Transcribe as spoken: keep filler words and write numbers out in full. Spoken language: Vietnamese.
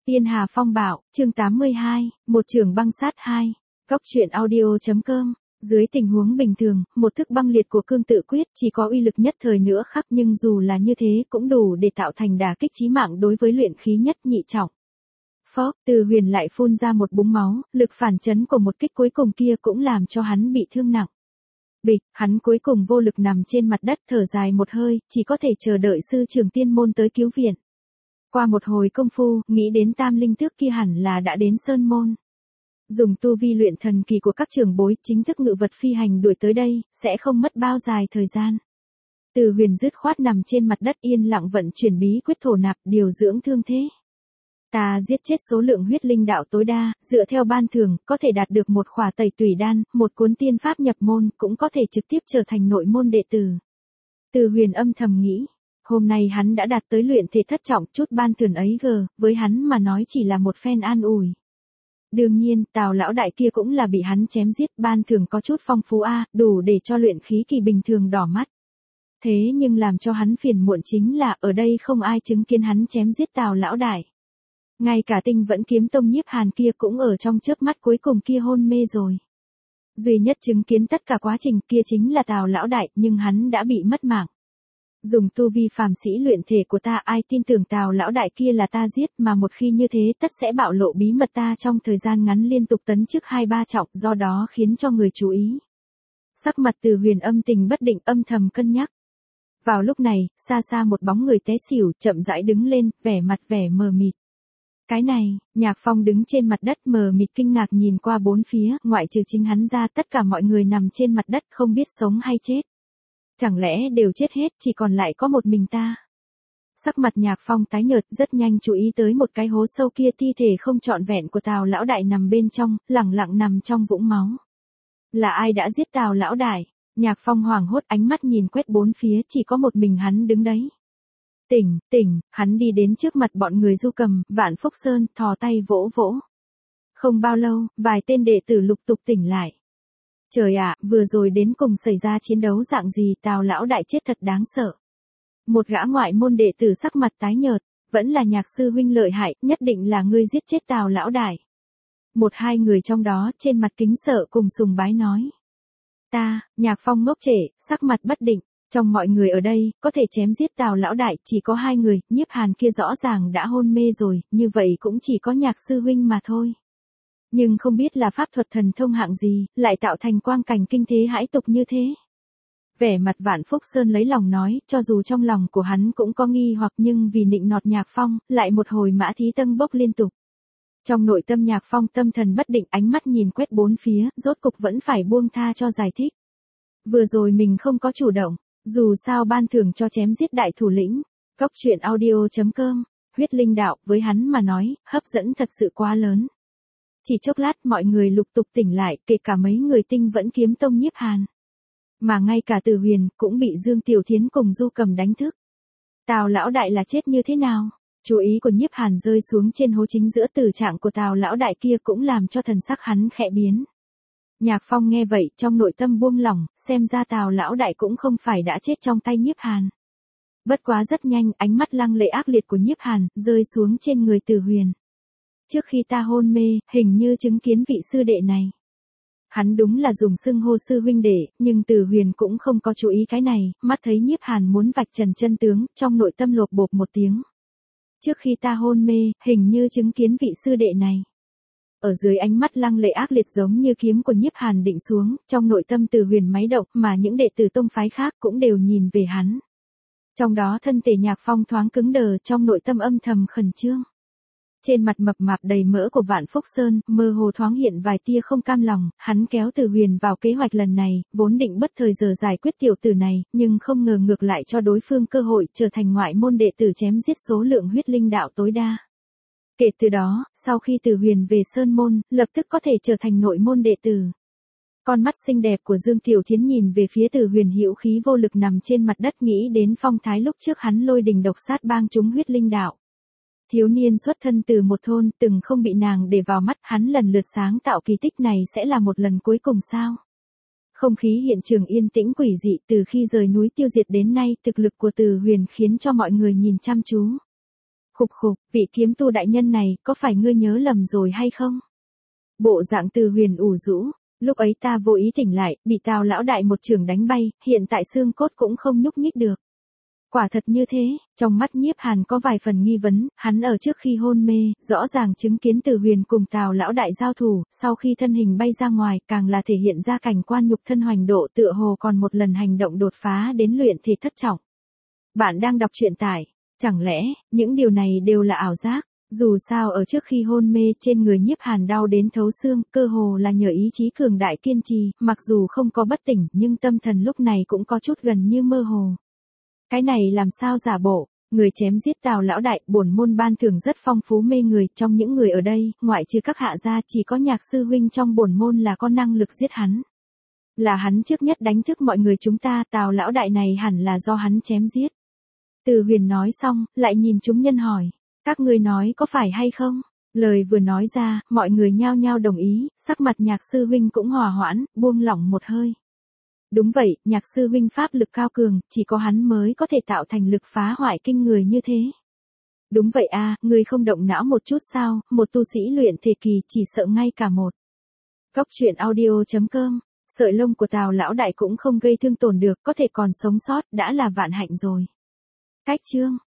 Tiên Hà Phong Bạo, chương tám mươi hai, một trường băng sát hai. Góc truyện audio.com. Dưới tình huống bình thường, một thức băng liệt của cương tự quyết chỉ có uy lực nhất thời nữa khắc, nhưng dù là như thế cũng đủ để tạo thành đả kích chí mạng đối với luyện khí nhất nhị trọng. Phó, Từ Huyền lại phun ra một búng máu, lực phản chấn của một kích cuối cùng kia cũng làm cho hắn bị thương nặng. Bịch, hắn cuối cùng vô lực nằm trên mặt đất thở dài một hơi, chỉ có thể chờ đợi sư trưởng tiên môn tới cứu viện. Qua một hồi công phu, nghĩ đến tam linh tước kia hẳn là đã đến sơn môn. Dùng tu vi luyện thần kỳ của các trưởng bối chính thức ngự vật phi hành đuổi tới đây, sẽ không mất bao dài thời gian. Từ Huyền dứt khoát nằm trên mặt đất yên lặng vận chuyển bí quyết thổ nạp điều dưỡng thương thế. Ta giết chết số lượng huyết linh đạo tối đa, dựa theo ban thưởng, có thể đạt được một khỏa tẩy tùy đan, một cuốn tiên pháp nhập môn, cũng có thể trực tiếp trở thành nội môn đệ tử. Từ Huyền âm thầm nghĩ. Hôm nay hắn đã đạt tới luyện thể thất trọng, chút ban thưởng ấy gờ, với hắn mà nói chỉ là một phen an ủi. Đương nhiên, Tào lão đại kia cũng là bị hắn chém giết, ban thưởng có chút phong phú a, đủ để cho luyện khí kỳ bình thường đỏ mắt. Thế nhưng làm cho hắn phiền muộn chính là ở đây không ai chứng kiến hắn chém giết Tào lão đại. Ngay cả Tinh Vẫn Kiếm Tông Nhiếp Hàn kia cũng ở trong chớp mắt cuối cùng kia hôn mê rồi. Duy nhất chứng kiến tất cả quá trình kia chính là Tào lão đại, nhưng hắn đã bị mất mạng. Dùng tu vi phàm sĩ luyện thể của ta, ai tin tưởng Tào lão đại kia là ta giết, mà một khi như thế tất sẽ bạo lộ bí mật ta trong thời gian ngắn liên tục tấn chức hai ba trọng, do đó khiến cho người chú ý. Sắc mặt Từ Huyền âm tình bất định, âm thầm cân nhắc. Vào lúc này, xa xa một bóng người té xỉu, chậm rãi đứng lên, vẻ mặt vẻ mờ mịt. Cái này, Nhạc Phong đứng trên mặt đất mờ mịt kinh ngạc nhìn qua bốn phía, ngoại trừ chính hắn ra tất cả mọi người nằm trên mặt đất không biết sống hay chết. Chẳng lẽ đều chết hết, chỉ còn lại có một mình ta. Sắc mặt Nhạc Phong tái nhợt, rất nhanh chú ý tới một cái hố sâu kia, thi thể không trọn vẹn của Tào lão đại nằm bên trong, lẳng lặng nằm trong vũng máu. Là ai đã giết Tào lão đại? Nhạc Phong hoảng hốt, ánh mắt nhìn quét bốn phía, chỉ có một mình hắn đứng đấy. Tỉnh, tỉnh, hắn đi đến trước mặt bọn người Du Cầm, Vạn Phúc Sơn, thò tay vỗ vỗ. Không bao lâu, vài tên đệ tử lục tục tỉnh lại. Trời ạ, vừa rồi đến cùng xảy ra chiến đấu dạng gì, Tào lão đại chết thật đáng sợ. Một gã ngoại môn đệ tử sắc mặt tái nhợt, vẫn là Nhạc sư huynh lợi hại, nhất định là ngươi giết chết Tào lão đại. Một hai người trong đó trên mặt kính sợ cùng sùng bái nói. Ta, Nhạc Phong ngốc trệ, sắc mặt bất định. Trong mọi người ở đây, có thể chém giết Tào lão đại, chỉ có hai người, Nhiếp Hàn kia rõ ràng đã hôn mê rồi, như vậy cũng chỉ có Nhạc sư huynh mà thôi. Nhưng không biết là pháp thuật thần thông hạng gì, lại tạo thành quang cảnh kinh thế hãi tục như thế. Vẻ mặt Vạn Phúc Sơn lấy lòng nói, cho dù trong lòng của hắn cũng có nghi hoặc, nhưng vì nịnh nọt Nhạc Phong, lại một hồi mã thí tân bốc liên tục. Trong nội tâm Nhạc Phong tâm thần bất định, ánh mắt nhìn quét bốn phía, rốt cục vẫn phải buông tha cho giải thích. Vừa rồi mình không có chủ động. Dù sao ban thưởng cho chém giết đại thủ lĩnh. Góc truyện audio.com. Huyết linh đạo, với hắn mà nói, hấp dẫn thật sự quá lớn. Chỉ chốc lát mọi người lục tục tỉnh lại, kể cả mấy người Tinh Vẫn Kiếm Tông Nhiếp Hàn. Mà ngay cả Từ Huyền, cũng bị Dương Tiểu Thiến cùng Du Cầm đánh thức. Tào lão đại là chết như thế nào? Chú ý của Nhiếp Hàn rơi xuống trên hố chính giữa, tử trạng của Tào lão đại kia cũng làm cho thần sắc hắn khẽ biến. Nhạc Phong nghe vậy, trong nội tâm buông lỏng, xem ra Tào lão đại cũng không phải đã chết trong tay Nhiếp Hàn. Bất quá rất nhanh, ánh mắt lăng lệ ác liệt của Nhiếp Hàn rơi xuống trên người Từ Huyền. Trước khi ta hôn mê, hình như chứng kiến vị sư đệ này. Hắn đúng là dùng xưng hô sư huynh đệ, nhưng Từ Huyền cũng không có chú ý cái này, mắt thấy Nhiếp Hàn muốn vạch trần chân tướng, trong nội tâm lột bột một tiếng. Trước khi ta hôn mê, hình như chứng kiến vị sư đệ này. Ở dưới ánh mắt lăng lệ ác liệt giống như kiếm của Nhiếp Hàn định xuống, trong nội tâm Từ Huyền máy động, mà những đệ tử tông phái khác cũng đều nhìn về hắn. Trong đó thân thể Nhạc Phong thoáng cứng đờ, trong nội tâm âm thầm khẩn trương. Trên mặt mập mạp đầy mỡ của Vạn Phúc Sơn, mơ hồ thoáng hiện vài tia không cam lòng, hắn kéo Từ Huyền vào kế hoạch lần này, vốn định bất thời giờ giải quyết tiểu tử này, nhưng không ngờ ngược lại cho đối phương cơ hội trở thành ngoại môn đệ tử chém giết số lượng huyết linh đạo tối đa. Kể từ đó, sau khi Từ Huyền về Sơn Môn, lập tức có thể trở thành nội môn đệ tử. Con mắt xinh đẹp của Dương Tiểu Thiến nhìn về phía Từ Huyền hữu khí vô lực nằm trên mặt đất, nghĩ đến phong thái lúc trước hắn lôi đình độc sát bang chúng huyết linh đạo. Thiếu niên xuất thân từ một thôn, từng không bị nàng để vào mắt, hắn lần lượt sáng tạo kỳ tích này sẽ là một lần cuối cùng sao? Không khí hiện trường yên tĩnh quỷ dị, từ khi rời núi tiêu diệt đến nay, thực lực của Từ Huyền khiến cho mọi người nhìn chăm chú. Khục khục, vị kiếm tu đại nhân này, có phải ngươi nhớ lầm rồi hay không? Bộ dạng Từ Huyền ủ rũ, lúc ấy ta vô ý tỉnh lại, bị Tào lão đại một chưởng đánh bay, hiện tại xương cốt cũng không nhúc nhích được. Quả thật như thế, trong mắt Nhiếp Hàn có vài phần nghi vấn, hắn ở trước khi hôn mê, rõ ràng chứng kiến Từ Huyền cùng Tào lão đại giao thủ, sau khi thân hình bay ra ngoài, càng là thể hiện ra cảnh quan nhục thân hoành độ tựa hồ còn một lần hành động đột phá đến luyện thể thất trọng. Bạn đang đọc truyện tải, chẳng lẽ, những điều này đều là ảo giác? Dù sao ở trước khi hôn mê trên người Nhiếp Hàn đau đến thấu xương, cơ hồ là nhờ ý chí cường đại kiên trì, mặc dù không có bất tỉnh, nhưng tâm thần lúc này cũng có chút gần như mơ hồ. Cái này làm sao giả bộ, người chém giết Tào lão đại, bổn môn ban thưởng rất phong phú mê người, trong những người ở đây, ngoại trừ các hạ gia chỉ có Nhạc sư huynh trong bổn môn là có năng lực giết hắn. Là hắn trước nhất đánh thức mọi người chúng ta, Tào lão đại này hẳn là do hắn chém giết. Từ Huyền nói xong, lại nhìn chúng nhân hỏi, các ngươi nói có phải hay không? Lời vừa nói ra, mọi người nhao nhao đồng ý, sắc mặt Nhạc sư huynh cũng hòa hoãn, buông lỏng một hơi. Đúng vậy, Nhạc sư huynh pháp lực cao cường, chỉ có hắn mới có thể tạo thành lực phá hoại kinh người như thế. Đúng vậy a, ngươi không động não một chút sao, một tu sĩ luyện thể kỳ chỉ sợ ngay cả một. Góc truyện audio chấm com, sợi lông của Tào lão đại cũng không gây thương tổn được, có thể còn sống sót, đã là vạn hạnh rồi. Cách chương